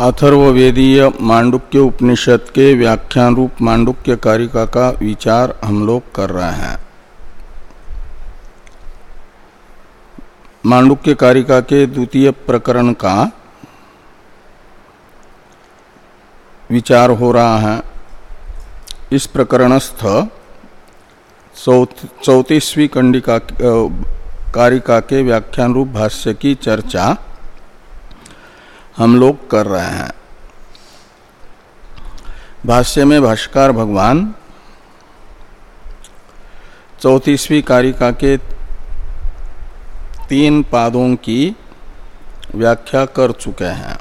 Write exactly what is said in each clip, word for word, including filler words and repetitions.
अथर्ववेदीय मांडुक्य उपनिषद के व्याख्यान रूप मांडुक्य कारिका का विचार हम लोग कर रहे हैं। मांडुक्य कारिका के द्वितीय प्रकरण का विचार हो रहा है। इस प्रकरणस्थ चौतीसवीं कंडिका कारिका के व्याख्यान रूप भाष्य की चर्चा हम लोग कर रहे हैं। भाष्य में भाष्यकार भगवान चौतीसवीं कारिका के तीन पादों की व्याख्या कर चुके हैं।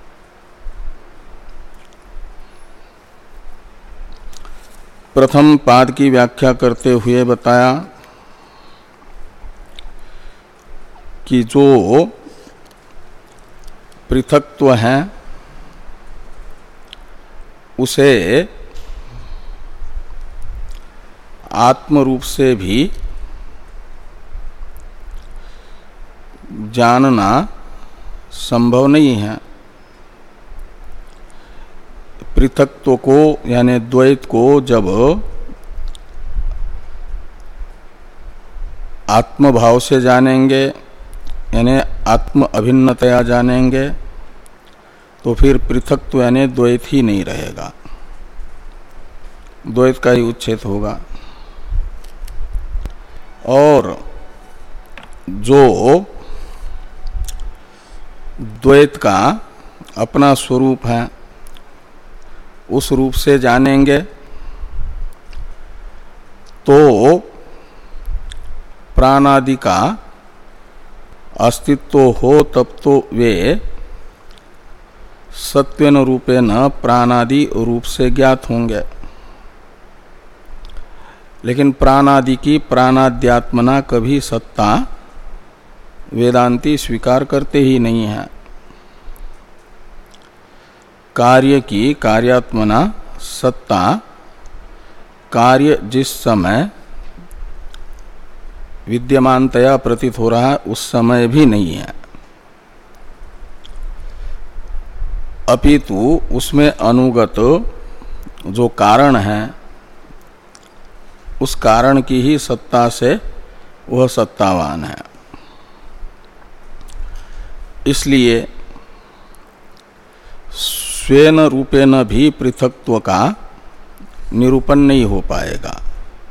प्रथम पाद की व्याख्या करते हुए बताया कि जो पृथक्त्व है उसे आत्म रूप से भी जानना संभव नहीं है। पृथक्त्व को यानी द्वैत को जब आत्मभाव से जानेंगे यानी आत्म अभिन्नतया जानेंगे तो फिर पृथक्त्व यानी द्वैत ही नहीं रहेगा, द्वैत का ही उच्छेद होगा। और जो द्वैत का अपना स्वरूप है उस रूप से जानेंगे तो प्राणादि का अस्तित्व हो तब तो वे सत्वेन रूपेण प्राणादि रूप से ज्ञात होंगे। लेकिन प्राणादि की प्राणाद्यात्मना कभी सत्ता वेदांती स्वीकार करते ही नहीं है। कार्य की कार्यात्मना सत्ता कार्य जिस समय विद्यमानतया प्रतीत हो रहा है उस समय भी नहीं है, अपितु उसमें अनुगत जो कारण है उस कारण की ही सत्ता से वह सत्तावान है। इसलिए स्वेन रूपेण भी पृथक्त्व का निरूपण नहीं हो पाएगा।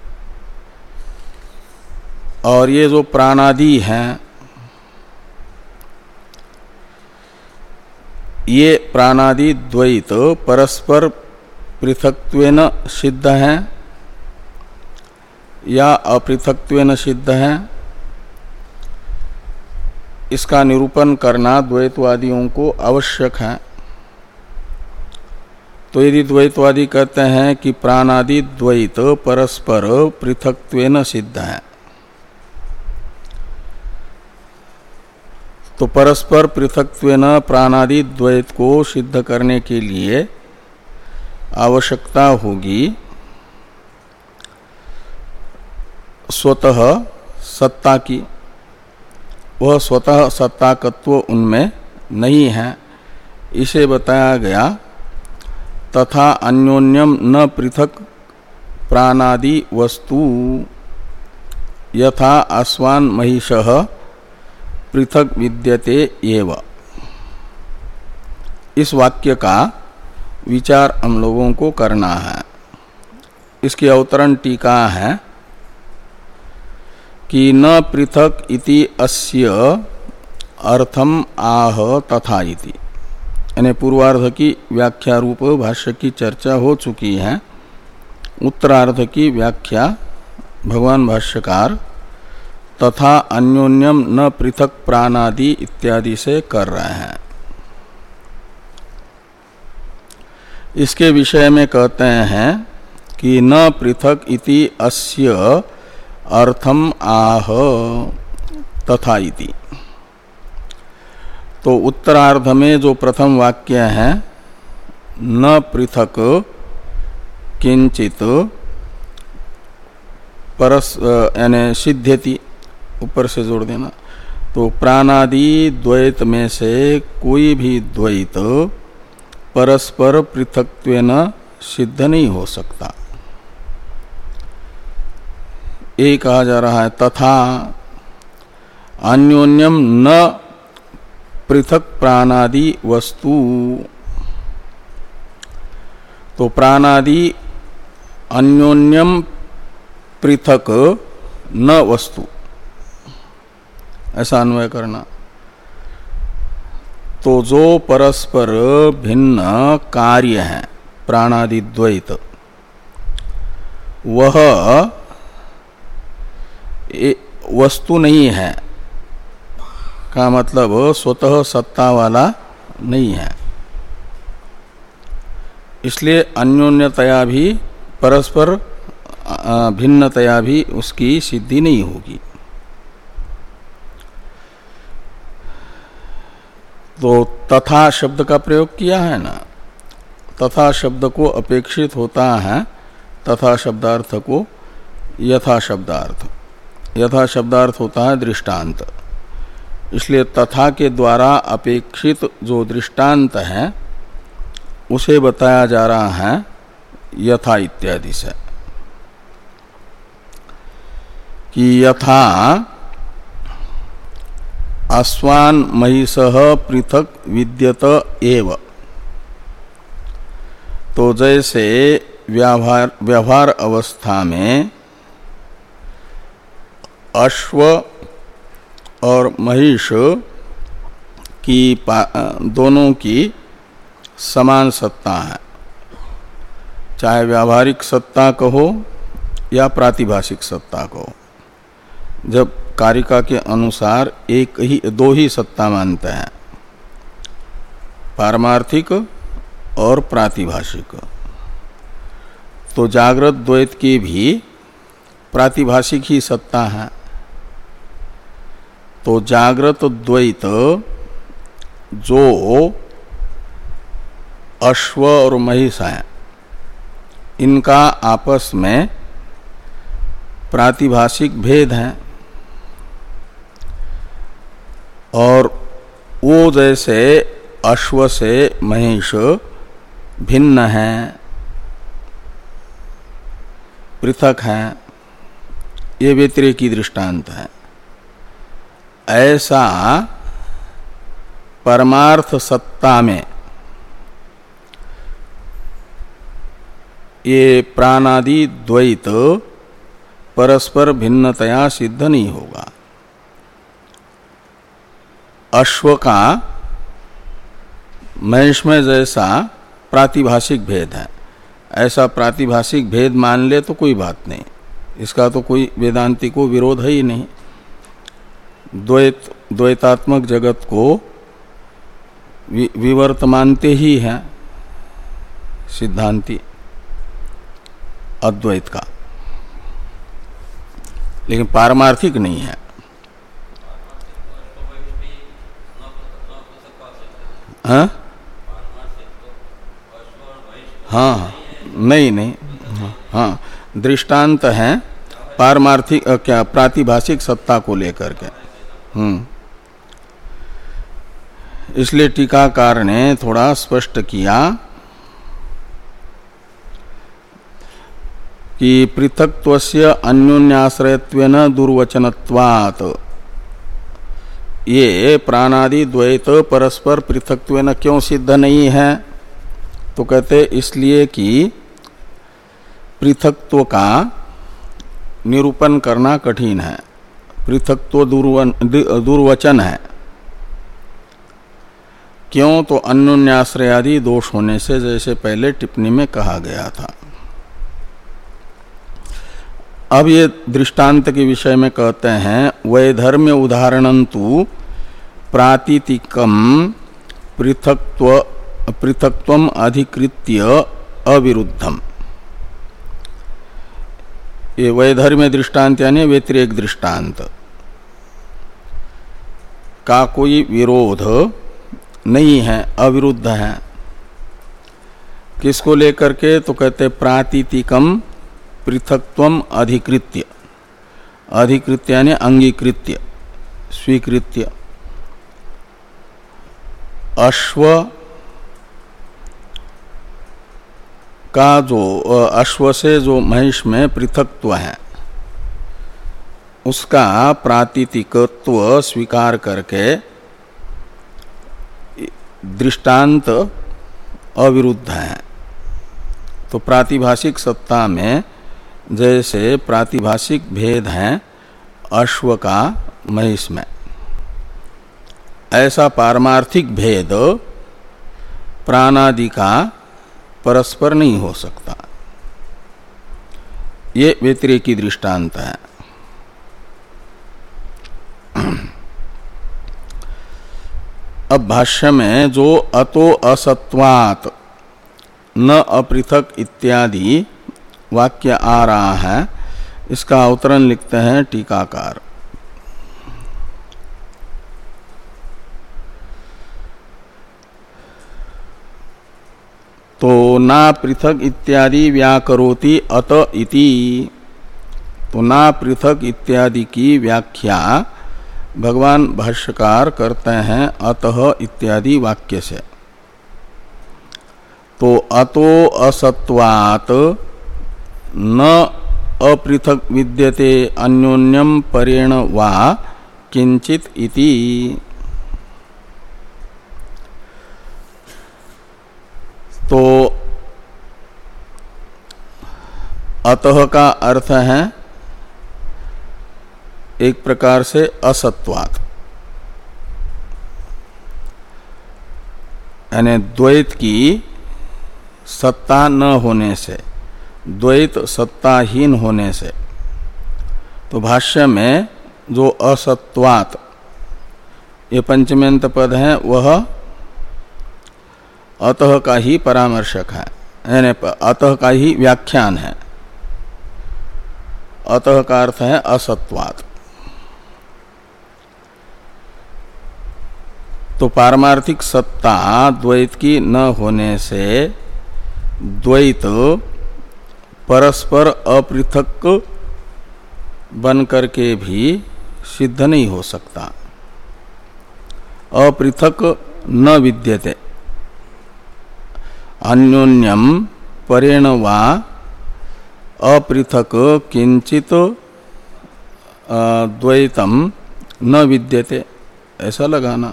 और ये जो प्राणादि हैं ये प्राणादि द्वैत परस्पर पृथक्त्वेन सिद्ध हैं या अपृथक्त्वेन सिद्ध हैं, इसका निरूपण करना द्वैतवादियों को आवश्यक है। तो यदि द्वैतवादी कहते हैं कि प्राणादि द्वैत परस्पर पृथक्त्वेन सिद्ध है तो परस्पर पृथक्त्वेन प्राणादि द्वैत को सिद्ध करने के लिए आवश्यकता होगी स्वतः सत्ता की। वह स्वतः सत्ताकत्व उनमें नहीं है। इसे बताया गया तथा अन्योन्यम न पृथक प्राणादि वस्तु यथा आस्वान महिषः पृथक विद्यते एव। इस वाक्य का विचार हम लोगों को करना है। इसकी अवतरण टीका है कि न पृथक इति अस्य अर्थम आह तथा इति, यानी पूर्वार्ध की व्याख्या रूप भाष्य की चर्चा हो चुकी है। उत्तरार्ध की व्याख्या भगवान भाष्यकार तथा अन्योन्यम न पृथक प्राणादि इत्यादि से कर रहे हैं। इसके विषय में कहते हैं कि न पृथक इति अस्य अर्थम आह तथा इति। तो उत्तरार्ध में जो प्रथम वाक्य है न पृथक किंचित परस यानी सिद्ध्यति, ऊपर से जोड़ देना, तो प्राणादि द्वैत में से कोई भी द्वैत परस्पर पृथक्त्वेन सिद्ध नहीं हो सकता। ये कहा जा रहा है तथा अन्योन्यम न पृथक प्राणादि वस्तु। तो प्राणादि अन्योन्यम पृथक न वस्तु, ऐसा अन्वय करना। तो जो परस्पर भिन्न कार्य है प्राणादि द्वैत, वह वस्तु नहीं है का मतलब स्वतः सत्ता वाला नहीं है। इसलिए अन्योन्यतया भी परस्पर भिन्नतया भी उसकी सिद्धि नहीं होगी। तो तथा शब्द का प्रयोग किया है ना, तथा शब्द को अपेक्षित होता है तथा शब्दार्थ को यथा शब्दार्थ। यथा शब्दार्थ होता है दृष्टांत, इसलिए तथा के द्वारा अपेक्षित जो दृष्टांत है उसे बताया जा रहा है यथा इत्यादि से, कि यथा अश्वान महिषः पृथक विद्यत एव। तो जैसे व्यवहार व्यवहार अवस्था में अश्व और महिष की दोनों की समान सत्ता है, चाहे व्यावहारिक सत्ता कहो या प्रातिभाषिक सत्ता कहो। जब कारिका के अनुसार एक ही दो ही सत्ता मानते हैं, पारमार्थिक और प्रातिभाषिक। तो जागृत द्वैत की भी प्रातिभाषिक ही सत्ता है। तो जागृत द्वैत जो अश्व और महिष हैं, इनका आपस में प्रातिभाषिक भेद है, और वो जैसे अश्व से महिष भिन्न है, पृथक है, ये व्यतिरेकी दृष्टांत है। ऐसा परमार्थ सत्ता में ये प्राणादि द्वैत परस्पर भिन्नतया सिद्ध नहीं होगा। अश्व का महिष में जैसा प्रातिभाषिक भेद है, ऐसा प्रातिभाषिक भेद मान ले तो कोई बात नहीं, इसका तो कोई वेदांती को विरोध है ही नहीं। द्वैत द्वैतात्मक जगत को वि, विवर्त मानते ही हैं सिद्धांती अद्वैत का, लेकिन पारमार्थिक नहीं है। हाँ हाँ नहीं नहीं हाँ, हाँ दृष्टांत है पारमार्थिक क्या प्रातिभाषिक सत्ता को लेकर के। हम्म इसलिए टीकाकार ने थोड़ा स्पष्ट किया कि पृथक्त्वस्य अन्योन्याश्रयत्वेन दुर्वचनत्वात्, ये प्राणादि द्वैत परस्पर पृथक्त्वेन क्यों सिद्ध नहीं है? तो कहते इसलिए कि पृथक्त्व का निरूपण करना कठिन है, पृथक्त्व दुर्वचन है। क्यों? तो अन्योन्याश्रयादि दोष होने से, जैसे पहले टिप्पणी में कहा गया था। अब ये दृष्टांत के विषय में कहते हैं वैधर्म्य उदाहरणन्तु प्रातीतिकम पृथक्त्व पृथक्त्वम अधिकृत्य अविरुद्धम। ये वैधर्म्य दृष्टांत यानी व्यतिरेक दृष्टांत का कोई विरोध नहीं है, अविरुद्ध है। किसको लेकर के? तो कहते प्रातीतिकम पृथक्त्वम अधिकृत्य, अधिकृत्य यानी अंगीकृत्य, स्वीकृत्य। अश्व का जो अश्व से जो महिष में पृथकत्व है उसका प्रातीतिकत्व स्वीकार करके दृष्टांत अविरुद्ध है। तो प्रातिभाषिक सत्ता में जैसे प्रातिभाषिक भेद है अश्व का महिष में, ऐसा पारमार्थिक भेद प्राणादि का परस्पर नहीं हो सकता। ये व्यतिरेकी दृष्टांत है। अब भाष्य में जो अतो असत्वात् न अपृथक इत्यादि वाक्य आ रहा है, इसका अवतरण लिखते हैं टीकाकार। तो ना पृथक इत्यादि व्याकरोति अत इति, तो ना पृथक इत्यादि की व्याख्या भगवान भाष्यकार करते हैं अतः इत्यादि वाक्य से। तो अतो असत्वात् न अपृथक विद्यते अन्योन्यम परेण वा किंचित इति। तो अतः का अर्थ है एक प्रकार से असत्वात्, यानी द्वैत की सत्ता न होने से, द्वैत सत्ताहीन होने से। तो भाष्य में जो असत्वात् ये पंचमेंत पद है वह अतः का ही परामर्शक है, यानी अतः का ही व्याख्यान है। अतः का अर्थ है असत्वात्। तो पारमार्थिक सत्ता द्वैत की न होने से द्वैत परस्पर अपृथक बन करके भी सिद्ध नहीं हो सकता। अपृथक न विद्यते, अन्योन्यम परेण वा अपृथक किंचित द्वैतम न विद्यते, ऐसा लगाना।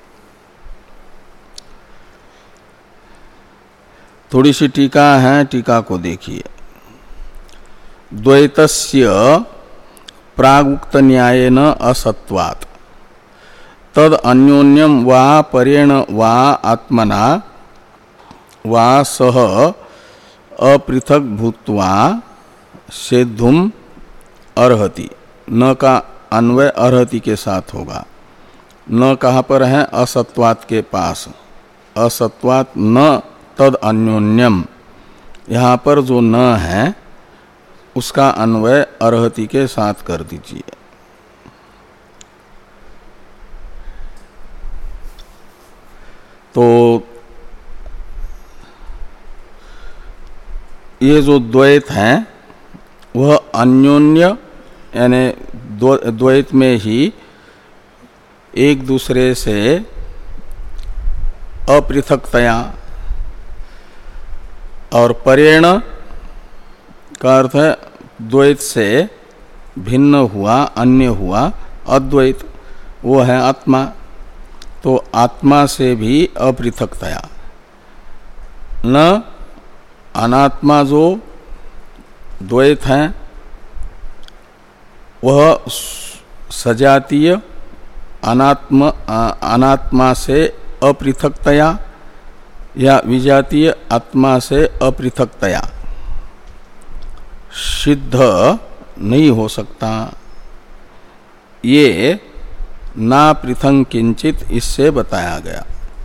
थोड़ी सी टीका है, टीका को देखिए। द्वैतस्य प्रागुक्त न्यायेन असत्वात् तद अन्योन्यम वा परेण वा आत्मना वा सह अपृथक भूत्वा सेद्धुम अर्हति। न का अन्वय अर्हति के साथ होगा। न कहाँ पर है? असत्वात् के पास। असत्वात् न तद अन्योन्यम, यहाँ पर जो न है उसका अन्वय अर्हति के साथ कर दीजिए। तो ये जो द्वैत है वह अन्योन्य यानी द्वैत में ही एक दूसरे से अपृथकतया, और परेण का अर्थ है द्वैत से भिन्न हुआ, अन्य हुआ अद्वैत, वो है आत्मा। तो आत्मा से भी अपृथकतया, न अनात्मा जो द्वैत है वह सजातीय अनात्म अनात्मा से अपृथकतया या विजातीय आत्मा से अपृथकतया सिद्ध नहीं हो सकता। ये ना पृथंग किंचित इससे बताया गया।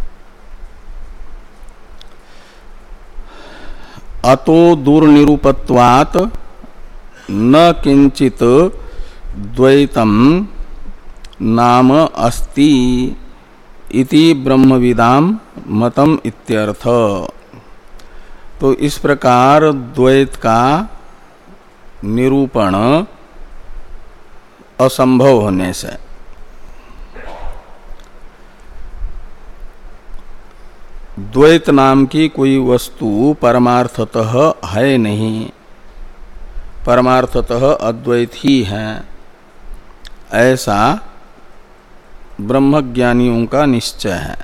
अतो दुर्निरूपत्वात् न किंचित द्वैतम नाम अस्ति इति ब्रह्मविदाम मतम इत्यर्थ। तो इस प्रकार द्वैत का निरूपण असंभव होने से द्वैत नाम की कोई वस्तु परमार्थतः है नहीं, परमार्थतः अद्वैत ही है, ऐसा ब्रह्मज्ञानियों का निश्चय है,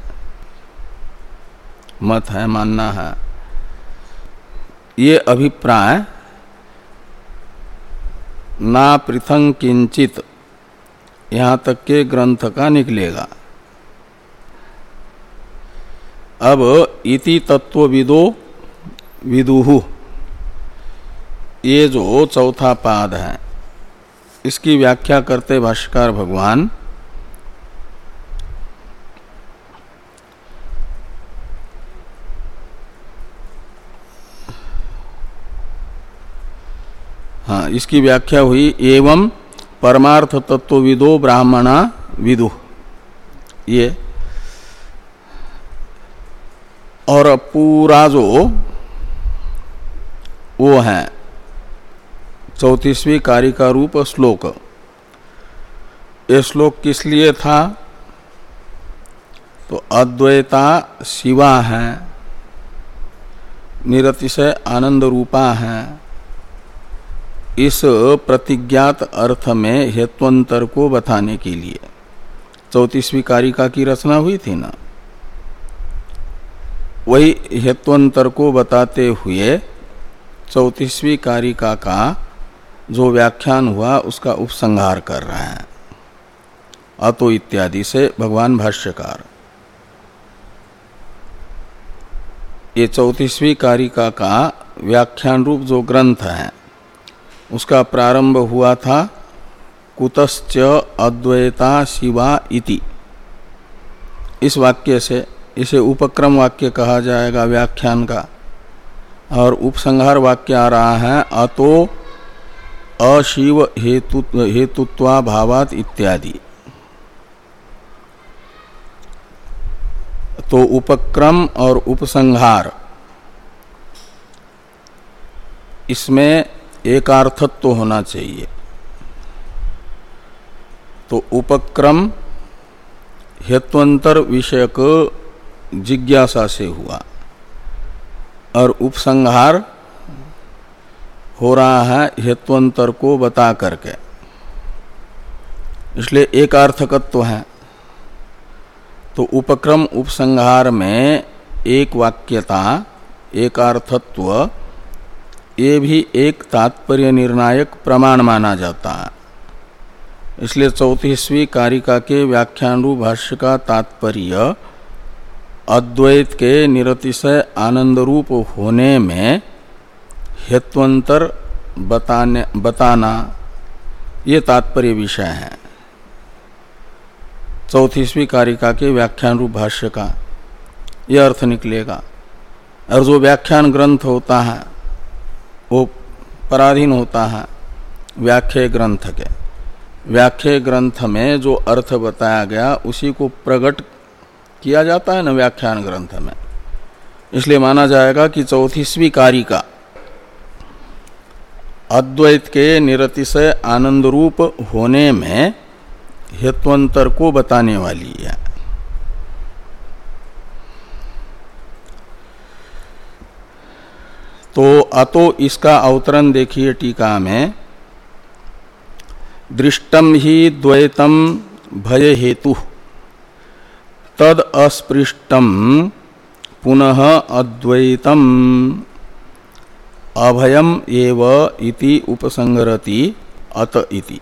मत है, मानना है। ये अभिप्राय ना पृथंग किंचित यहाँ तक के ग्रंथ का निकलेगा। अब इति तत्वविदो विदुहु, ये जो चौथा पाद है, इसकी व्याख्या करते भाष्यकार भगवान हाँ, इसकी व्याख्या हुई एवं परमार्थ तत्वविदो ब्राह्मणा विदु, ये और पूरा जो वो है चौतीसवीं कारिका रूप श्लोक, ये श्लोक किस लिए था? तो अद्वैता शिवा है, निरतिशय आनंद रूपा है, इस प्रतिज्ञात अर्थ में हेत्वंतर को बताने के लिए चौतीसवीं कारिका की रचना हुई थी ना। वही हेत्वंतर को बताते हुए चौतीसवीं कारिका का जो व्याख्यान हुआ उसका उपसंहार कर रहे हैं अतो इत्यादि से भगवान भाष्यकार। ये चौतीसवीं कारिका का व्याख्यान रूप जो ग्रंथ है उसका प्रारंभ हुआ था कुतश्च अद्वैता शिवा इति, इस वाक्य से। इसे उपक्रम वाक्य कहा जाएगा व्याख्यान का, और उपसंहार वाक्य आ रहा है अतो अशिव हेतु हेतुत्वा भावात इत्यादि। तो उपक्रम और उपसंहार इसमें एकार्थत्व होना चाहिए। तो उपक्रम हेत्वंतर विषयक जिज्ञासा से हुआ और उपसंहार हो रहा है हेत्वंतर को बता करके, इसलिए एकार्थकत्व है। तो उपक्रम उपसंहार में एक वाक्यता, एकार्थत्व, ये भी एक तात्पर्य निर्णायक प्रमाण माना जाता है। इसलिए चौतीसवीं कारिका के व्याख्यान रूप भाष्य का तात्पर्य अद्वैत के निरतिशय आनंद रूप होने में हेत्वंतर बताने बताना, ये तात्पर्य विषय है चौतीसवीं कारिका के व्याख्यान रूप भाष्य का, यह अर्थ निकलेगा। और जो व्याख्यान ग्रंथ होता है वो पराधीन होता है व्याख्या ग्रंथ के। व्याख्या ग्रंथ में जो अर्थ बताया गया उसी को प्रकट किया जाता है न व्याख्यान ग्रंथ में। इसलिए माना जाएगा कि चौतीसवीं कारिका अद्वैत के निरतिशय आनंद रूप होने में हेत्वंतर को बताने वाली है। तो अतो इसका अवतरण देखिए टीका में, दृष्टम ही द्वैतम भय हेतु तद अस्पृष्टम पुनः अद्वैतम अभयम एव इति उपसंगरति अत इति।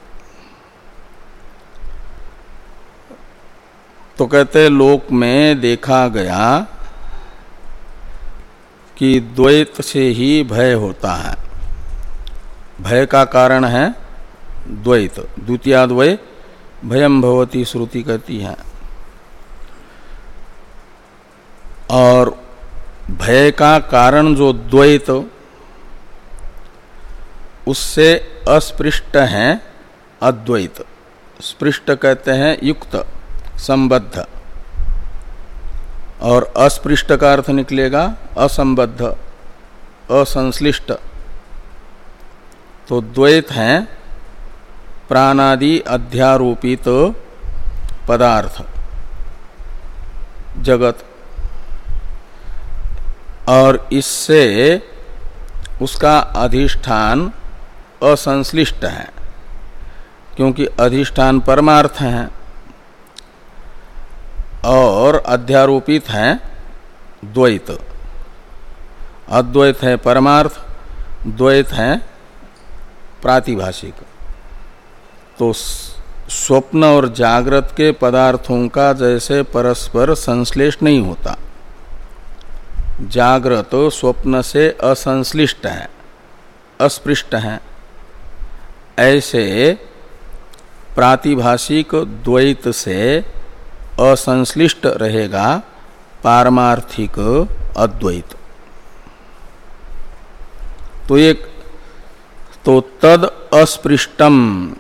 तो कहते लोक में देखा गया कि द्वैत से ही भय होता है। भय का कारण है द्वैत, द्वितीयाद्वय भयम भवति श्रुति कहती है। और भय का कारण जो द्वैत, उससे अस्पृष्ट है अद्वैत। स्पृष्ट कहते हैं युक्त, संबद्ध, और अस्पृष्ट का अर्थ निकलेगा असंबद्ध, असंश्लिष्ट। तो द्वैत है प्राणादि अध्यारोपित पदार्थ, जगत, और इससे उसका अधिष्ठान असंश्लिष्ट है, क्योंकि अधिष्ठान परमार्थ है और अध्यारोपित है द्वैत। अद्वैत है परमार्थ, द्वैत है प्रातिभाषिक। तो स्वप्न और जागृत के पदार्थों का जैसे परस्पर संश्लेष नहीं होता, जागृत स्वप्न से असंश्लिष्ट है, अस्पृष्ट है, ऐसे प्रातिभाषिक द्वैत से असंश्लिष्ट रहेगा पारमार्थिक अद्वैत। तो एक तो तद अस्पृष्टम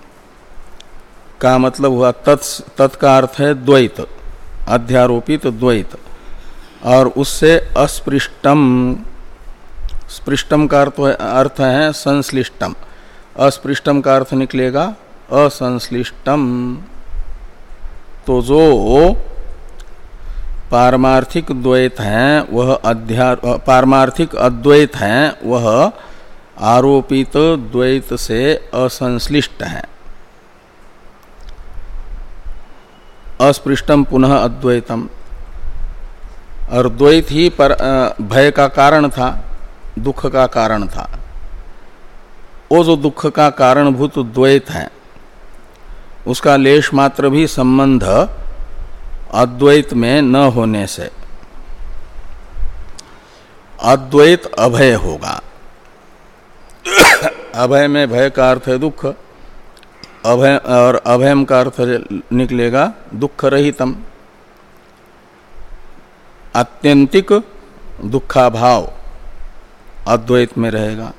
का मतलब हुआ तत् तत् का अर्थ है द्वैत, अध्यारोपित द्वैत, और उससे अस्पृष्टम, स्पृष्टम का अर्थ है, अर्थ है संश्लिष्टम, अस्पृष्टम का अर्थ निकलेगा असंश्लिष्टम। तो जो पारमार्थिक द्वैत है वह अध्या पारमार्थिक अद्वैत है वह आरोपित द्वैत से असंश्लिष्ट है। अस्पृष्टम पुनः अद्वैतम, और द्वैत ही पर भय का कारण था, दुख का कारण था। वो जो दुख का कारणभूत द्वैत है उसका लेश मात्र भी संबंध अद्वैत में न होने से अद्वैत अभय होगा। अभय में भय का अर्थ है दुख, अभय और अभयम का अर्थ निकलेगा दुख रहितम, आत्यंतिक दुखाभाव अद्वैत में रहेगा।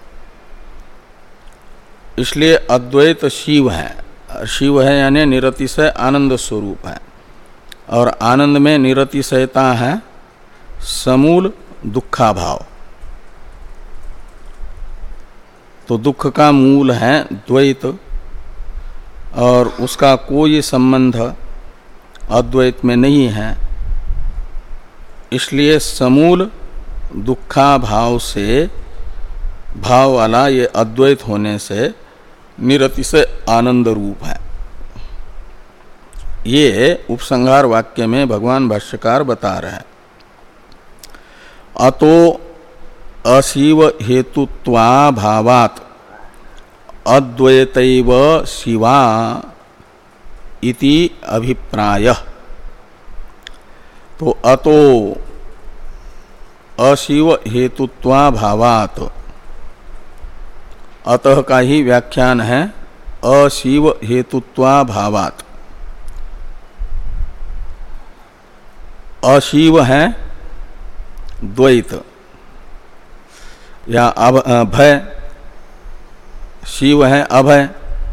इसलिए अद्वैत शिव है, शिव है यानी निरतिशय आनंद स्वरूप है, और आनंद में निरतिशयता है समूल दुखाभाव। तो दुख का मूल है द्वैत, और उसका कोई संबंध अद्वैत में नहीं है। इसलिए समूल दुखाभाव से भाव वाला ये अद्वैत होने से निरतिशय आनंद रूप है। ये उपसंहार वाक्य में भगवान भाष्यकार बता रहे हैं। अतो अशिव हेतुत्वा भावात अद्वैतैव शिवा इति अभिप्राय। तो अतो अशिव हेतुत्वा भावात, अतः का ही व्याख्यान है अशिव हेतुत्वा भावात। अशिव है द्वैत या भय, शिव है अभय,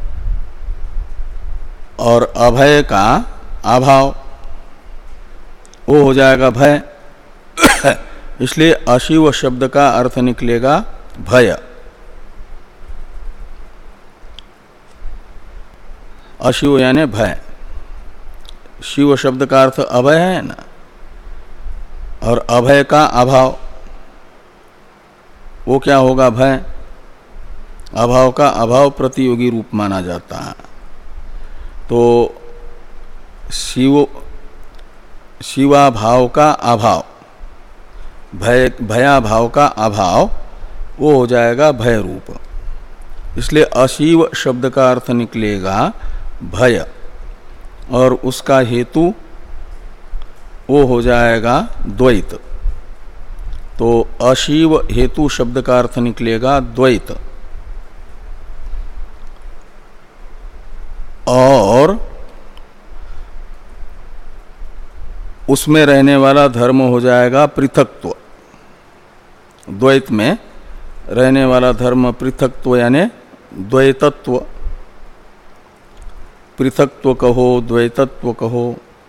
और अभय का अभाव वो हो जाएगा भय। इसलिए अशिव शब्द का अर्थ निकलेगा भय। अशिव यानी भय, शिव शब्द का अर्थ अभय है ना, और अभय का अभाव वो क्या होगा भय। अभाव का अभाव प्रतियोगी रूप माना जाता है। तो शिव शिवा भाव का अभाव, भय भया भाव का अभाव वो हो जाएगा भय रूप। इसलिए अशिव शब्द का अर्थ निकलेगा भय, और उसका हेतु वो हो जाएगा द्वैत। तो अशिव हेतु शब्द का अर्थ निकलेगा द्वैत, और उसमें रहने वाला धर्म हो जाएगा पृथकत्व। द्वैत में रहने वाला धर्म पृथकत्व यानी द्वैतत्व। पृथकत्व कहो, द्वैतत्व कहो।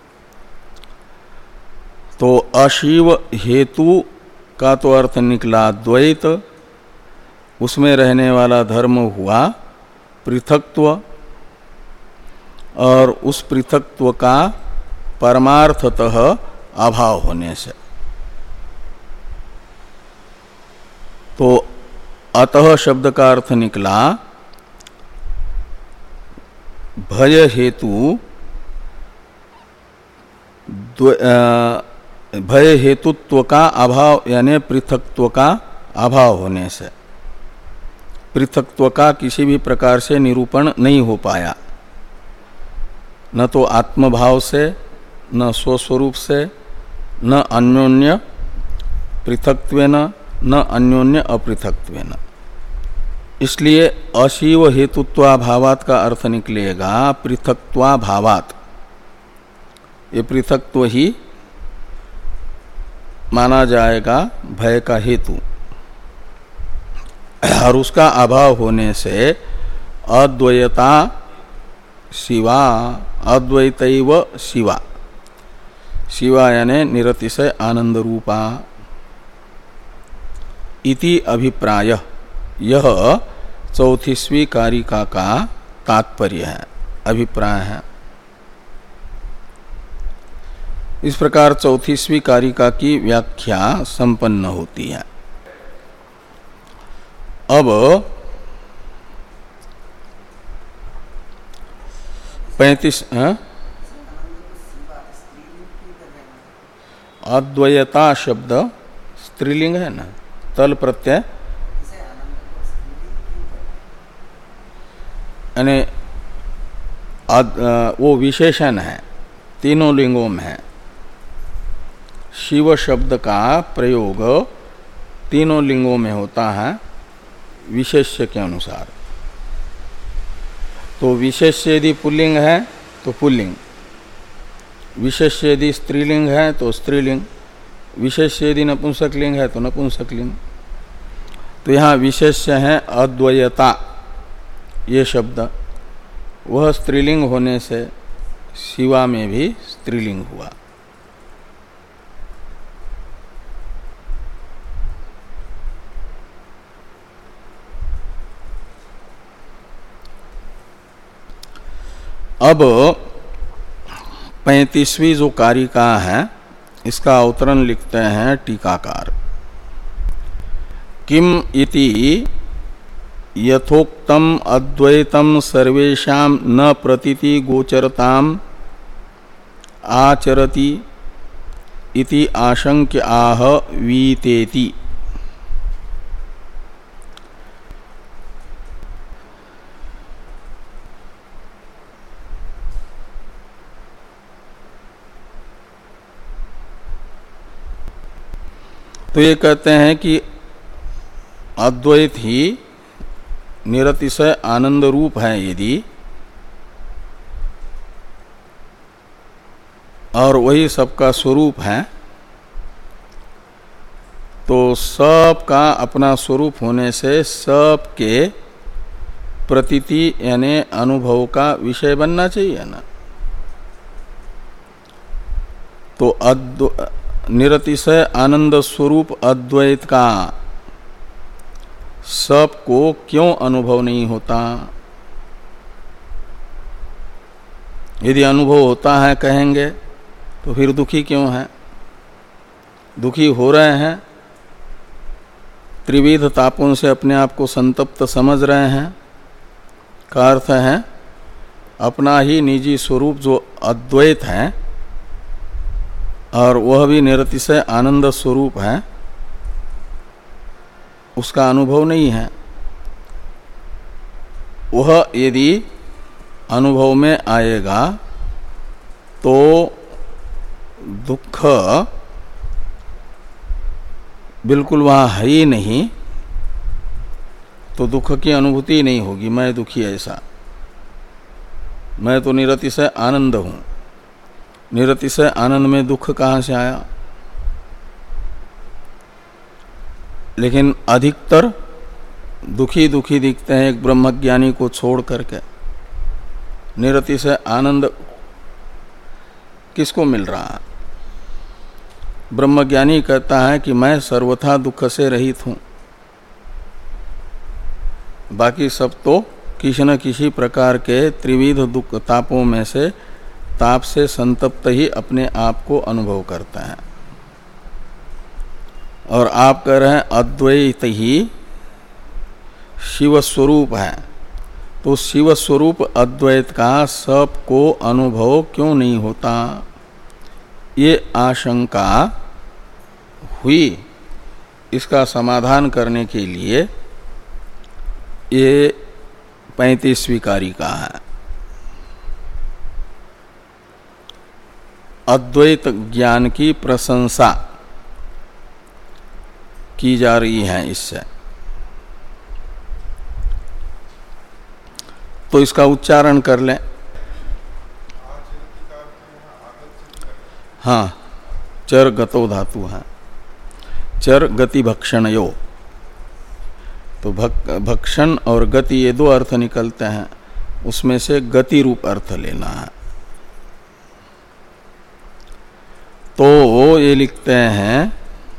तो अशिव हेतु का तो अर्थ निकला द्वैत, उसमें रहने वाला धर्म हुआ पृथकत्व, और उस पृथकत्व का परमार्थतः अभाव होने से अतः शब्द का अर्थ निकला भय हेतु भय हेतुत्व का अभाव यानी पृथक्त्व का अभाव होने से पृथक्त्व का किसी भी प्रकार से निरूपण नहीं हो पाया, न तो आत्मभाव से, न स्वस्वरूप से, न अन्योन्य पृथक्त्वेन, न अन्योन्य अपृथक्त्वेन। इसलिए अशीव हेतुत्वाभावात् का अर्थ निकलेगा पृथक्त्वाभावात्। ये पृथक्त्व ही माना जाएगा भय का हेतु, और उसका अभाव होने से अद्वैता शिवा, अद्वैतैव शिवा, शिवा यानी निरतिशय आनंद रूपा इति अभिप्राय, यह चौथीसवीं कारिका का तात्पर्य है, अभिप्राय है। इस प्रकार चौथीसवीं कारिका की व्याख्या संपन्न होती है। अब पैंतीस अद्वैता शब्द स्त्रीलिंग है ना, तल प्रत्यय यानी वो विशेषण है, तीनों लिंगों में है। शिव शब्द का प्रयोग तीनों लिंगों में होता है विशेष्य के अनुसार। तो विशेष्य यदि पुल्लिंग है तो पुल्लिंग, विशेष्य यदि स्त्रीलिंग है तो स्त्रीलिंग, विशेष्य यदि नपुंसकलिंग है तो नपुंसकलिंग। तो यहाँ विशेष्य है अद्वैता ये शब्द, वह स्त्रीलिंग होने से शिवा में भी स्त्रीलिंग हुआ। अब पैंतीसवीं जो कारिका है इसका अवतरण लिखते हैं टीकाकार। किम इति यथोक्तम अद्वैतम सर्वेषां न प्रतीति गोचरताम आचरति इति आशंक्य आह वीतेति। तो ये कहते हैं कि अद्वैत ही निरतिशय आनंद रूप है यदि, और वही सबका स्वरूप है, तो सब का अपना स्वरूप होने से सब के प्रतीति यानी अनुभव का विषय बनना चाहिए ना। तो अद्व निरतिशय आनंद स्वरूप अद्वैत का सबको क्यों अनुभव नहीं होता? यदि अनुभव होता है कहेंगे तो फिर दुखी क्यों है? दुखी हो रहे हैं, त्रिविध तापों से अपने आप को संतप्त समझ रहे हैं, का अर्थ है अपना ही निजी स्वरूप जो अद्वैत है और वह भी निरतिशय आनंद स्वरूप है, उसका अनुभव नहीं है। वह यदि अनुभव में आएगा तो दुख बिल्कुल वहाँ है ही नहीं, तो दुख की अनुभूति नहीं होगी। मैं दुखी ऐसा, मैं तो निरतिशय आनंद हूँ, निरतिशय आनंद में दुख कहाँ से आया? लेकिन अधिकतर दुखी दुखी दिखते हैं एक ब्रह्मज्ञानी को छोड़ करके। निरतिशय आनंद किसको मिल रहा है? ब्रह्मज्ञानी कहता है कि मैं सर्वथा दुख से रहित हूँ, बाकी सब तो किसी न किसी प्रकार के त्रिविध दुख तापों में से ताप से संतप्त ही अपने आप को अनुभव करता है। और आप कह रहे हैं अद्वैत ही शिव स्वरूप है, तो शिव स्वरूप अद्वैत का सबको अनुभव क्यों नहीं होता, ये आशंका हुई। इसका समाधान करने के लिए ये पैंतीसवीं कारिका है। अद्वैत ज्ञान की प्रशंसा की जा रही है इससे। तो इसका उच्चारण कर लें। हाँ, चर गतो धातु है, चर गति भक्षण यो। तो भक, भक्षण और गति ये दो अर्थ निकलते हैं, उसमें से गति रूप अर्थ लेना है। तो ये लिखते हैं,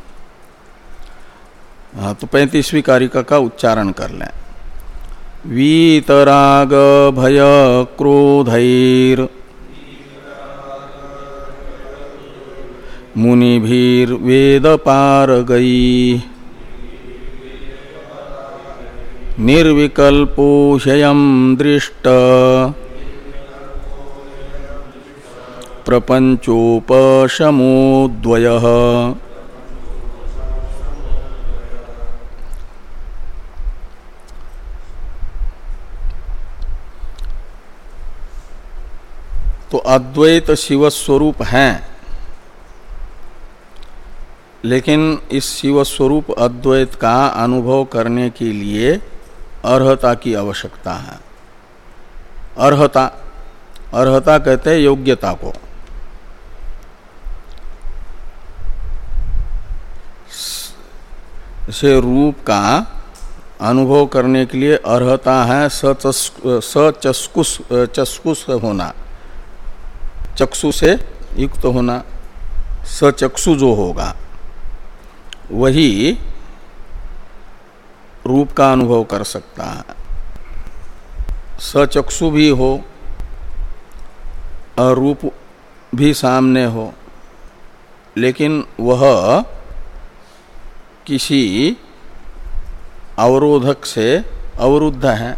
हाँ, तो पैंतीसवीं कारिका का उच्चारण कर लें। वीतराग भय क्रोधैर मुनिभीर वेद पारगई निर्विकल्पोषयं दृष्ट प्रपंचोपशमोद्वयः। तो अद्वैत शिव स्वरूप हैं, लेकिन इस शिव स्वरूप अद्वैत का अनुभव करने के लिए अर्हता की आवश्यकता है। अर्हता, अर्हता कहते हैं योग्यता को। से रूप का अनुभव करने के लिए अर्हता है सचस्कुष चस्कुष होना, चक्षु से युक्त होना। सचक्षु जो होगा वही रूप का अनुभव कर सकता है। सचक्षु भी हो और रूप भी सामने हो, लेकिन वह किसी अवरोधक से अवरुद्ध है,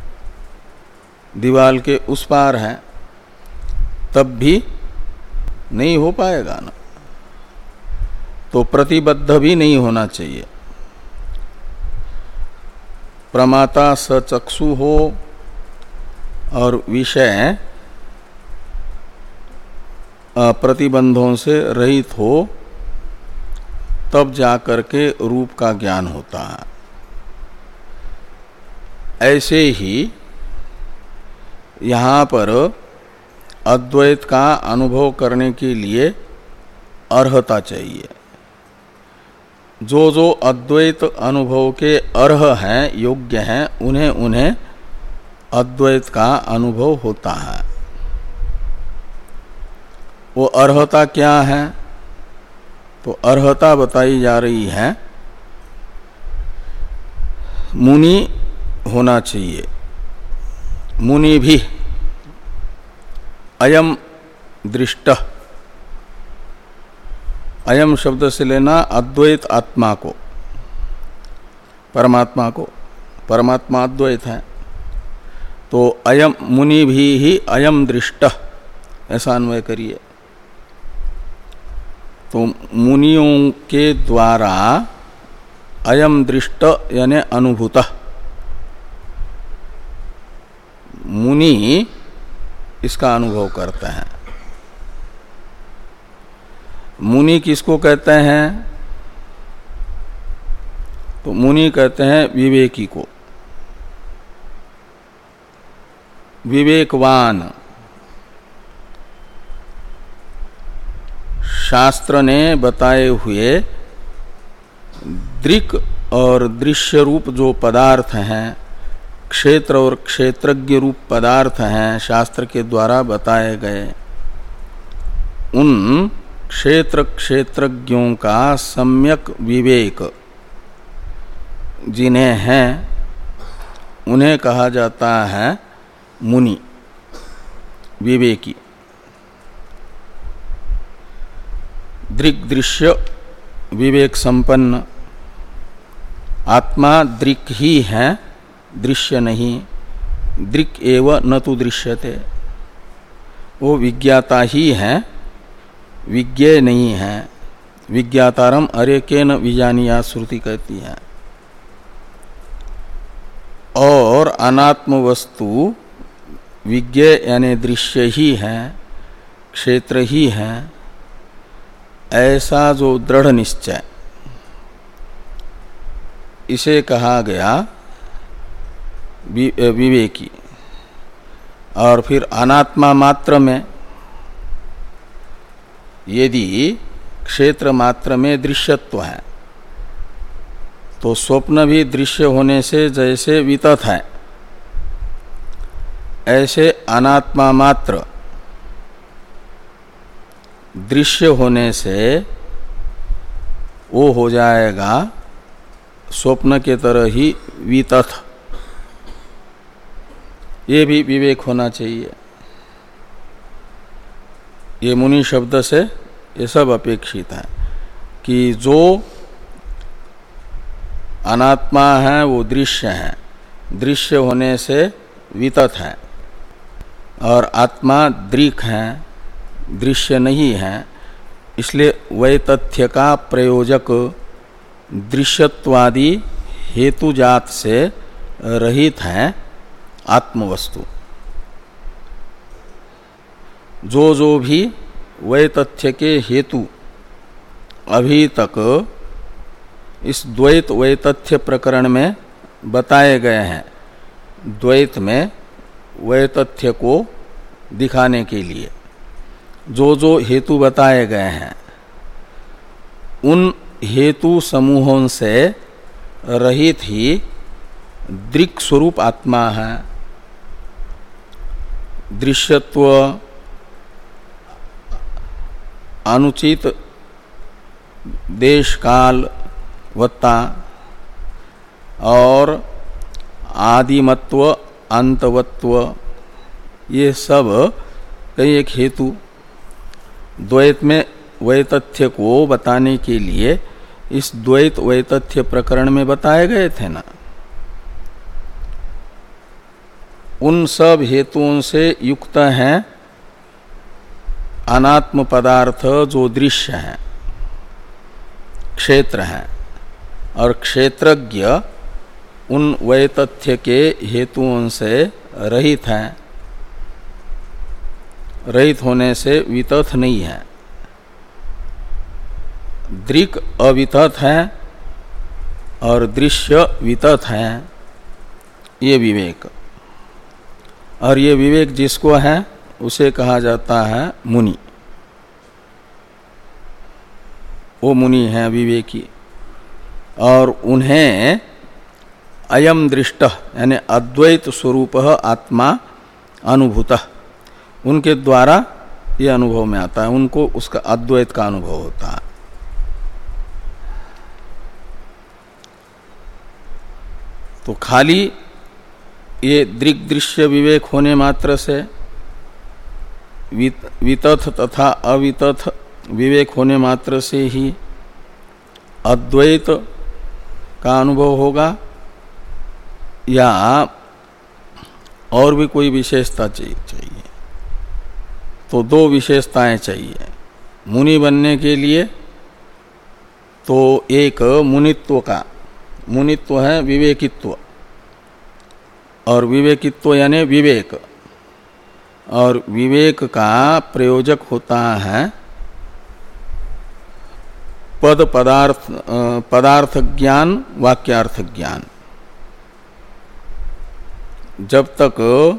दीवार के उस पार है, तब भी नहीं हो पाएगा ना। तो प्रतिबद्ध भी नहीं होना चाहिए। प्रमाता सचक्षु हो और विषय प्रतिबंधों से रहित हो, तब जाकर के रूप का ज्ञान होता है। ऐसे ही यहाँ पर अद्वैत का अनुभव करने के लिए अर्हता चाहिए। जो जो अद्वैत अनुभव के अर्ह हैं, योग्य हैं, उन्हें उन्हें अद्वैत का अनुभव होता है। वो अर्हता क्या है? तो अर्हता बताई जा रही है, मुनि होना चाहिए। मुनि भी अयम दृष्ट, अयम शब्द से लेना अद्वैत आत्मा को, परमात्मा को। परमात्मा अद्वैत है, तो अयम मुनि भी ही अयम दृष्ट ऐसा अन्वय करिए। तो मुनियों के द्वारा अयम दृष्ट यानी अनुभूत, मुनि इसका अनुभव करते हैं। मुनि किसको कहते हैं? तो मुनि कहते हैं विवेकी को, विवेकवान। शास्त्र ने बताए हुए दृक् और दृश्य रूप जो पदार्थ हैं, क्षेत्र और क्षेत्रज्ञ रूप पदार्थ हैं, शास्त्र के द्वारा बताए गए, उन क्षेत्र क्षेत्रज्ञों का सम्यक विवेक जिन्हें है, उन्हें कहा जाता है मुनि, विवेकी। दृक् दृश्य विवेक संपन्न। आत्मा दृक् ही है दृश्य नहीं, दृक् एव न तु दृश्यते, वो विज्ञाता ही है, विज्ञेय नहीं है। विज्ञातारम अरे केन विजानीया श्रुति कहती है। और अनात्म वस्तु विज्ञेय यानी दृश्य ही है, क्षेत्र ही है, ऐसा जो दृढ़ निश्चय, इसे कहा गया विवेकी। और फिर अनात्मा मात्र में यदि क्षेत्र मात्र में दृश्यत्व है तो स्वप्न भी दृश्य होने से जैसे वितत है, ऐसे अनात्मा मात्र दृश्य होने से वो हो जाएगा स्वप्न के तरह ही वितथ। ये भी विवेक होना चाहिए। ये मुनि शब्द से ये सब अपेक्षित है कि जो अनात्मा है वो दृश्य है, दृश्य होने से वितत है, और आत्मा दृक् है, दृश्य नहीं है। इसलिए वैतथ्य का प्रयोजक दृश्यत्वादि हेतुजात से रहित है आत्मवस्तु। जो जो भी वैतथ्य के हेतु अभी तक इस द्वैत वैतथ्य प्रकरण में बताए गए हैं, द्वैत में वैतथ्य को दिखाने के लिए जो जो हेतु बताए गए हैं, उन हेतु समूहों से रहित ही दृक् स्वरूप आत्मा है। दृश्यत्व, अनुचित देश काल वत्ता और आदिमत्व अंतवत्व, ये सब कई एक हेतु द्वैत में वैतथ्य को बताने के लिए इस द्वैत वैतथ्य प्रकरण में बताए गए थे ना। उन सब हेतुओं से युक्त हैं अनात्म पदार्थ जो दृश्य है, क्षेत्र है, और क्षेत्रज्ञ उन वैतथ्य के हेतुओं से रहित है। रहित होने से वितथ नहीं है। दृक् अवितथ है और दृश्य वितथ है, ये विवेक। और ये विवेक जिसको है उसे कहा जाता है मुनि। वो मुनि है विवेकी। और उन्हें अयम दृष्ट यानी अद्वैत स्वरूप आत्मा अनुभूत, उनके द्वारा ये अनुभव में आता है, उनको उसका अद्वैत का अनुभव होता है। तो खाली ये दृक् दृश्य विवेक होने मात्र से, वितथ तथा अवितथ विवेक होने मात्र से ही अद्वैत का अनुभव होगा, या और भी कोई विशेषता चाहिए? तो दो विशेषताएं चाहिए मुनि बनने के लिए। तो एक मुनित्व का, मुनित्व है विवेकित्व, और विवेकित्व यानी विवेक, और विवेक का प्रयोजक होता है पद पदार्थ पदार्थ ज्ञान, वाक्यार्थ ज्ञान। जब तक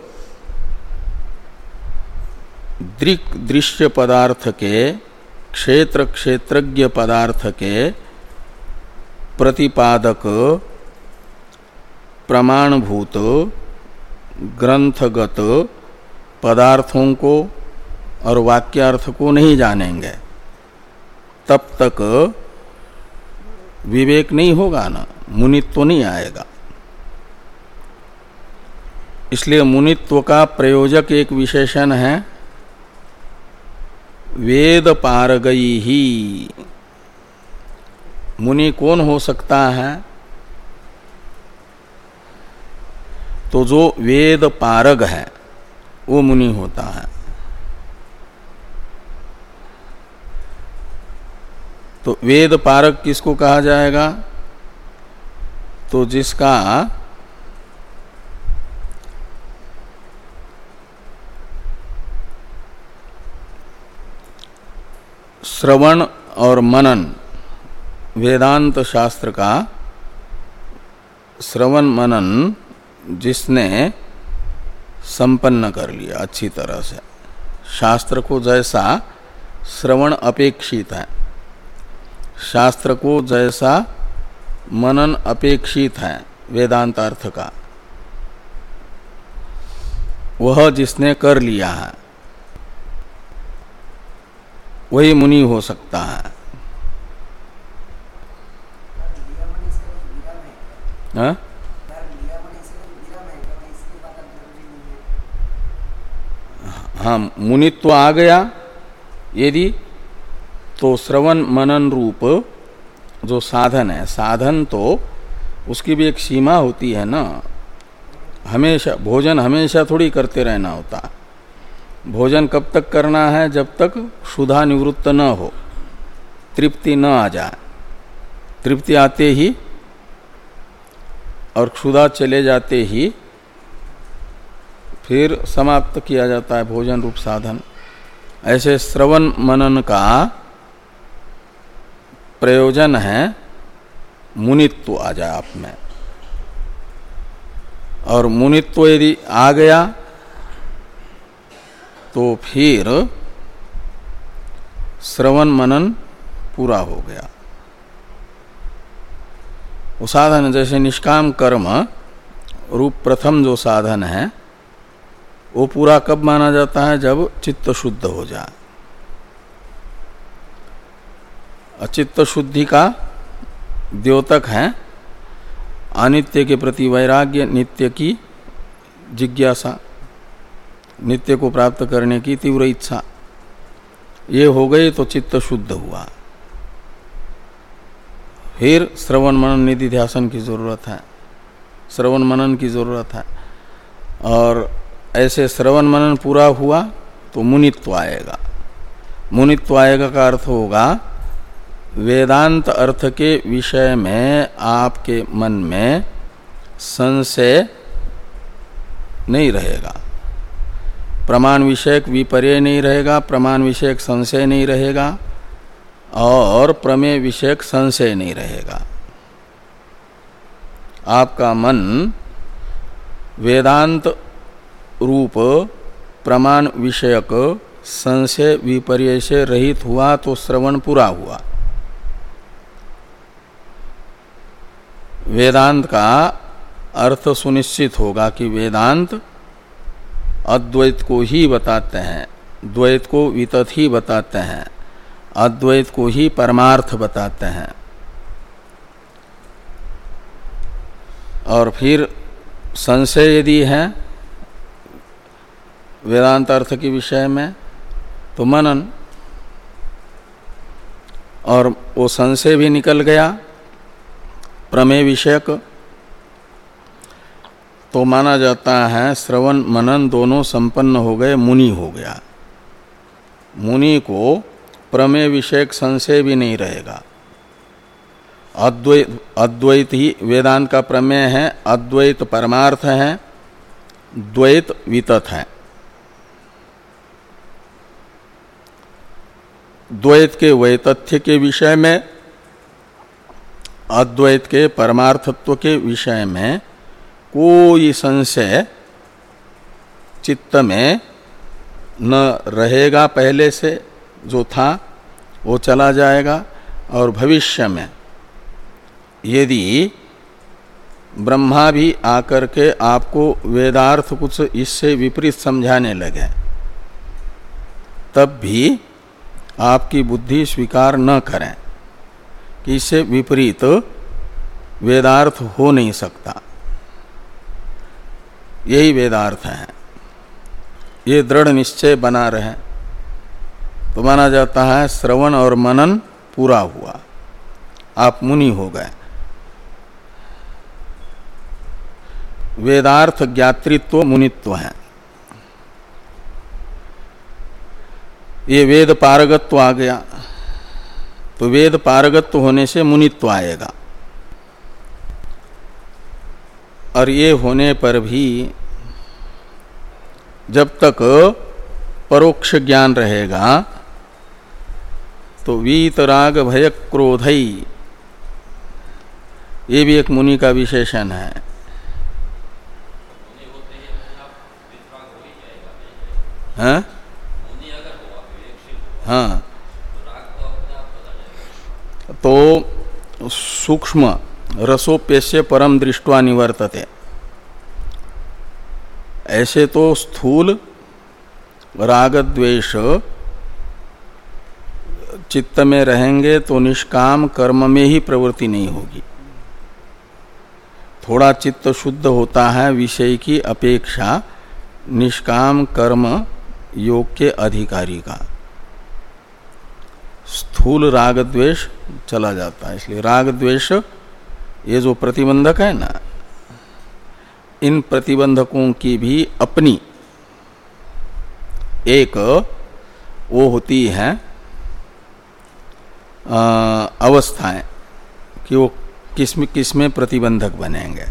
दृक् दृश्य पदार्थ के, क्षेत्र क्षेत्रज्ञ पदार्थ के प्रतिपादक प्रमाणभूत ग्रंथगत पदार्थों को और वाक्यार्थ को नहीं जानेंगे, तब तक विवेक नहीं होगा ना, मुनित्व नहीं आएगा। इसलिए मुनित्व का प्रयोजक एक विशेषण है वेद पारगई ही। मुनि कौन हो सकता है? तो जो वेद पारग है वो मुनि होता है। तो वेद पारग किसको कहा जाएगा? तो जिसका श्रवण और मनन, वेदांत शास्त्र का श्रवण मनन जिसने संपन्न कर लिया अच्छी तरह से, शास्त्र को जैसा श्रवण अपेक्षित है, शास्त्र को जैसा मनन अपेक्षित है वेदांत अर्थ का, वह जिसने कर लिया है वही मुनि हो सकता है। हाँ? हाँ, मुनित्व आ गया यदि, तो श्रवण मनन रूप जो साधन है, साधन तो उसकी भी एक सीमा होती है ना। हमेशा भोजन हमेशा थोड़ी करते रहना होता। भोजन कब तक करना है? जब तक क्षुधा निवृत्त न हो, तृप्ति न आ जाए। तृप्ति आते ही और क्षुधा चले जाते ही फिर समाप्त किया जाता है भोजन रूप साधन। ऐसे श्रवण मनन का प्रयोजन है मुनित्व आ जाए आप में। और मुनित्व यदि आ गया तो फिर श्रवण मनन पूरा हो गया। वो साधन जैसे निष्काम कर्म रूप प्रथम जो साधन है वो पूरा कब माना जाता है? जब चित्त शुद्ध हो जाए। अचित्त शुद्धि का द्योतक है अनित्य के प्रति वैराग्य, नित्य की जिज्ञासा, नित्य को प्राप्त करने की तीव्र इच्छा। ये हो गई तो चित्त शुद्ध हुआ। फिर श्रवण मनन निधि ध्यासन की जरूरत है, श्रवण मनन की जरूरत है। और ऐसे श्रवण मनन पूरा हुआ तो मुनित्व आएगा। मुनित्व आएगा का अर्थ होगा वेदांत अर्थ के विषय में आपके मन में संशय नहीं रहेगा, प्रमाण विषयक विपर्य नहीं रहेगा, प्रमाण विषयक संशय नहीं रहेगा और प्रमेय विषयक संशय नहीं रहेगा। आपका मन वेदांत रूप प्रमाण विषयक संशय विपर्य से रहित हुआ तो श्रवण पूरा हुआ। वेदांत का अर्थ सुनिश्चित होगा कि वेदांत अद्वैत को ही बताते हैं, द्वैत को वितथ ही बताते हैं, अद्वैत को ही परमार्थ बताते हैं। और फिर संशय यदि है वेदांत अर्थ के विषय में तो मनन, और वो संशय भी निकल गया प्रमेय विषयक, तो माना जाता है श्रवण मनन दोनों संपन्न हो गए, मुनि हो गया। मुनि को प्रमेय विषयक संशय भी नहीं रहेगा। अद्वैत अद्वैत ही वेदांत का प्रमेय है, अद्वैत परमार्थ है, द्वैत वितथ है। द्वैत के वैतथ्य के विषय में, अद्वैत के परमार्थत्व के विषय में कोई संशय चित्त में न रहेगा। पहले से जो था वो चला जाएगा। और भविष्य में यदि ब्रह्मा भी आकर के आपको वेदार्थ कुछ इससे विपरीत समझाने लगे तब भी आपकी बुद्धि स्वीकार न करें कि इससे विपरीत वेदार्थ हो नहीं सकता, यही वेदार्थ है। ये दृढ़ निश्चय बना रहे तो माना जाता है श्रवण और मनन पूरा हुआ, आप मुनि हो गए। वेदार्थ ज्ञातृत्व मुनित्व है। ये वेद पारगत्व आ गया, तो वेद पारगत्व होने से मुनित्व आएगा। और ये होने पर भी जब तक परोक्ष ज्ञान रहेगा तो वीतराग भय क्रोधई, ये भी एक मुनि का विशेषण है। हाँ हाँ, तो सूक्ष्म रसोप्यस्य परम दृष्ट्वा निवर्तते, ऐसे तो स्थूल राग द्वेष चित्त में रहेंगे तो निष्काम कर्म में ही प्रवृत्ति नहीं होगी। थोड़ा चित्त शुद्ध होता है विषय की अपेक्षा निष्काम कर्म योग के अधिकारी का, स्थूल राग द्वेष चला जाता है। इसलिए राग द्वेष ये जो प्रतिबंधक है ना, इन प्रतिबंधकों की भी अपनी एक वो होती है अवस्थाएं कि वो किसमें किसमें प्रतिबंधक बनेंगे।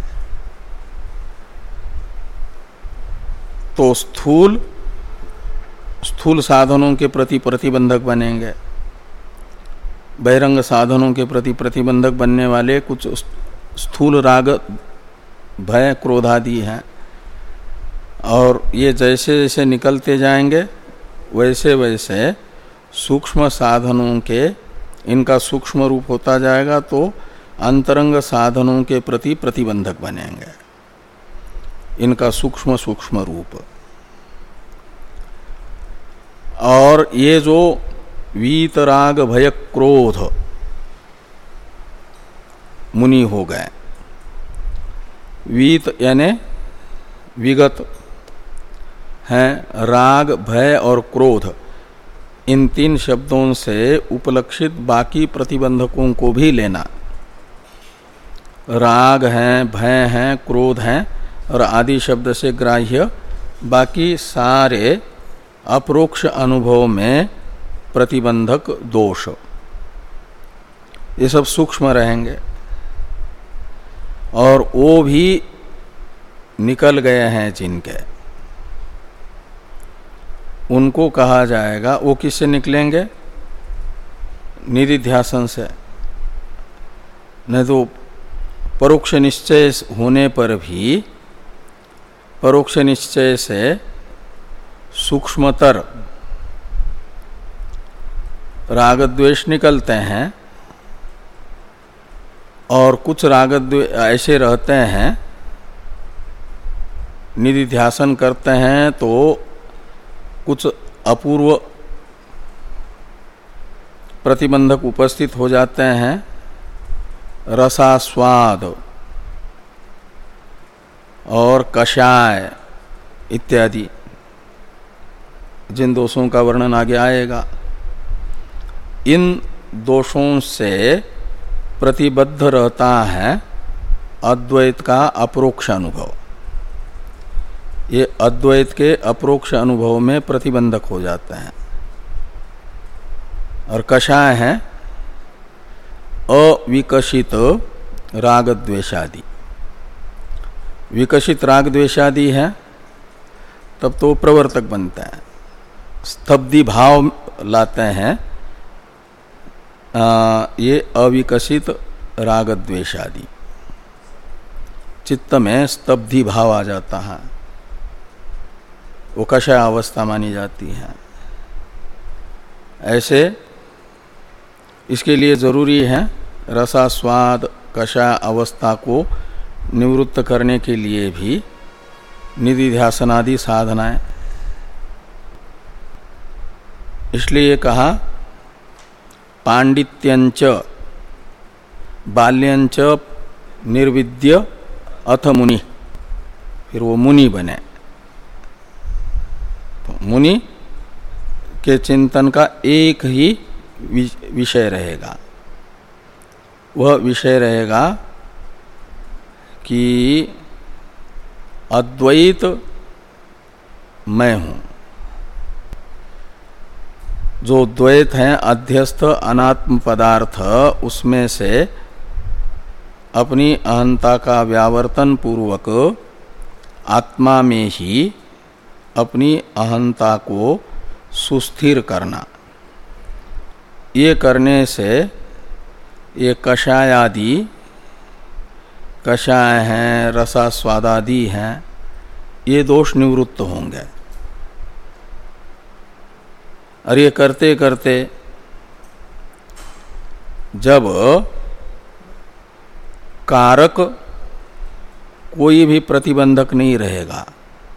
तो स्थूल स्थूल साधनों के प्रति प्रतिबंधक बनेंगे, बहिरंग साधनों के प्रति प्रतिबंधक बनने वाले कुछ स्थूल राग भय क्रोध आदि हैं। और ये जैसे जैसे निकलते जाएंगे वैसे वैसे सूक्ष्म साधनों के इनका सूक्ष्म रूप होता जाएगा, तो अंतरंग साधनों के प्रति प्रतिबंधक बनेंगे इनका सूक्ष्म सूक्ष्म रूप। और ये जो वीतराग भय क्रोध मुनि हो गए, वीत यानी विगत हैं, राग भय और क्रोध, इन तीन शब्दों से उपलक्षित बाकी प्रतिबंधकों को भी लेना। राग हैं, भय हैं, क्रोध हैं और आदि शब्द से ग्राह्य बाकी सारे अपरोक्ष अनुभव में प्रतिबंधक दोष, ये सब सूक्ष्म रहेंगे। और वो भी निकल गए हैं जिनके, उनको कहा जाएगा, वो किससे निकलेंगे? निधिध्यासन से। नहीं तो परोक्ष निश्चय होने पर भी परोक्ष निश्चय से सूक्ष्मतर राग द्वेष निकलते हैं और कुछ राग द्वेष ऐसे रहते हैं, निधिध्यासन करते हैं तो कुछ अपूर्व प्रतिबंधक उपस्थित हो जाते हैं, रसास्वाद और कषाय इत्यादि, जिन दोषों का वर्णन आगे आएगा। इन दोषों से प्रतिबद्ध रहता है अद्वैत का अपरोक्ष अनुभव। ये अद्वैत के अपरोक्ष अनुभव में प्रतिबंधक हो जाते हैं। और कषाय है अविकसित राग द्वेषादि। विकसित राग द्वेषादि है तब तो प्रवर्तक बनता है, स्तब्धि भाव लाते हैं। आ, ये अविकसित राग द्वेषादि, चित्त में स्तब्धि भाव आ जाता है, वो कषाय अवस्था मानी जाती है। ऐसे इसके लिए जरूरी है रसास्वाद कषाय अवस्था को निवृत्त करने के लिए भी निधिध्यासनादि साधनाएं। इसलिए कहा पांडित्यंच बाल्यंच निर्विद्य अथ मुनि, फिर वो मुनि बने। तो मुनि के चिंतन का एक ही विषय रहेगा, वह विषय रहेगा कि अद्वैत मैं हूं। जो द्वैत है अध्यस्थ अनात्म पदार्थ, उसमें से अपनी अहंता का व्यावर्तन पूर्वक आत्मा में ही अपनी अहंता को सुस्थिर करना, ये करने से ये कषाय आदि, कषाय हैं, रसास्वादादि हैं, ये दोष निवृत्त होंगे। और ये करते करते जब कारक कोई भी प्रतिबंधक नहीं रहेगा,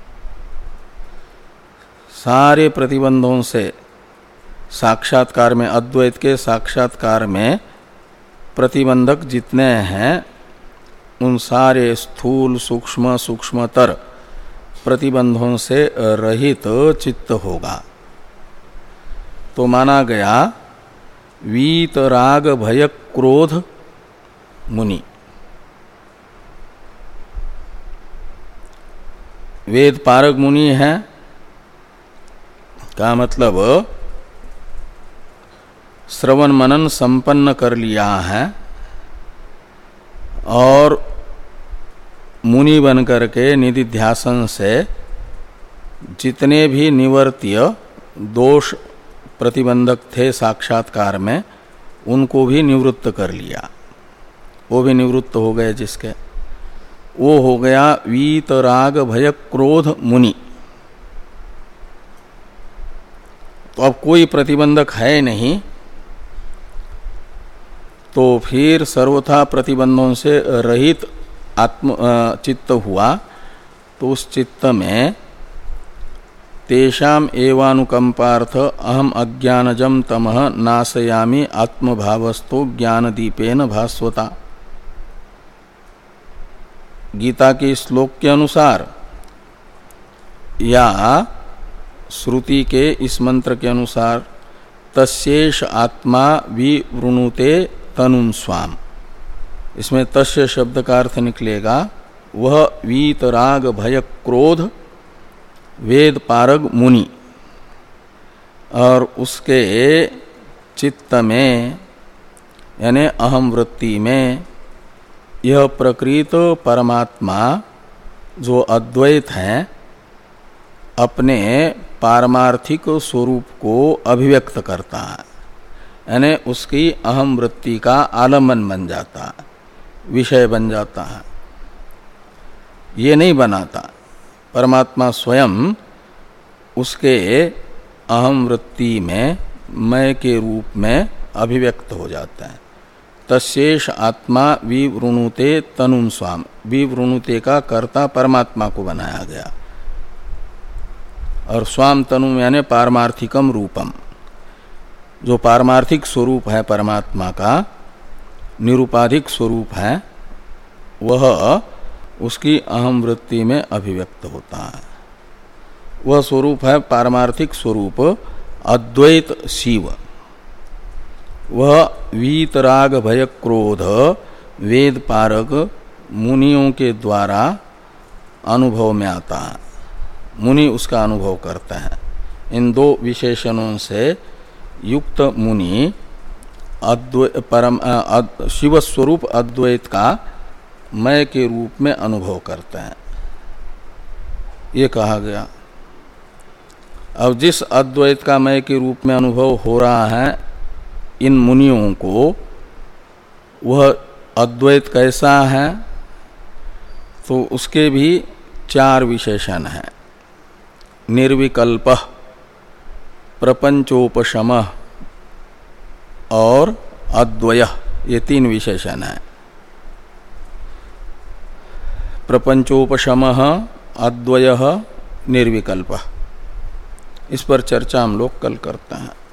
सारे प्रतिबंधों से साक्षात्कार में, अद्वैत के साक्षात्कार में प्रतिबंधक जितने हैं उन सारे स्थूल सूक्ष्म सूक्ष्मतर प्रतिबंधों से रहित चित्त होगा। तो माना गया वीत राग भय क्रोध मुनि। वेद पारग मुनि है का मतलब श्रवण मनन संपन्न कर लिया है और मुनि बन करके निधिध्यासन से जितने भी निवर्त्य दोष प्रतिबंधक थे साक्षात्कार में, उनको भी निवृत्त कर लिया। वो भी निवृत्त हो गए जिसके, वो हो गया वीत राग भय क्रोध मुनि। तो अब कोई प्रतिबंधक है नहीं, तो फिर सर्वथा प्रतिबंधों से रहित आत्म चित्त हुआ। तो उस चित्त में तेषाम एवानुकंपार्थ अहम अज्ञानजम तमः नाशयामि आत्मभावस्तो ज्ञानदीपेन भास्वता। गीता के श्लोक के अनुसार या श्रुति के इस मंत्र के अनुसार तस्येष आत्मा विवृणुते तनुं स्वाम, इसमें तस्य शब्द का अर्थ निकलेगा वह वीत राग भय क्रोध वेद पारग मुनि, और उसके चित्त में यानी अहम वृत्ति में यह प्रकृत परमात्मा जो अद्वैत है अपने पारमार्थिक स्वरूप को अभिव्यक्त करता है, यानी उसकी अहम वृत्ति का आलम्बन बन जाता है, विषय बन जाता है। ये नहीं बनाता, परमात्मा स्वयं उसके अहम वृत्ति में मैं के रूप में अभिव्यक्त हो जाता है। तस्येष आत्मा विवृणुते तनुं स्वाम, विवृणुते का कर्ता परमात्मा को बनाया गया, और स्वाम तनु यानी पारमार्थिकम रूपम, जो पारमार्थिक स्वरूप है परमात्मा का, निरुपाधिक स्वरूप है, वह उसकी अहम वृत्ति में अभिव्यक्त होता है। वह स्वरूप है पारमार्थिक स्वरूप अद्वैत शिव। वह वीतराग भय क्रोध वेद पारग मुनियों के द्वारा अनुभव में आता है, मुनि उसका अनुभव करते हैं। इन दो विशेषणों से युक्त मुनि अद्वैत परम अद, शिव स्वरूप अद्वैत का मैं के रूप में अनुभव करते हैं, ये कहा गया। अब जिस अद्वैत का मैं के रूप में अनुभव हो रहा है इन मुनियों को, वह अद्वैत कैसा है, तो उसके भी चार विशेषण हैं। निर्विकल्प, प्रपंचोपशम और अद्वय, ये तीन विशेषण हैं। प्रपंचोपशम, अद्वय, निर्विकल्प, इस पर चर्चा हम लोग कल करते हैं।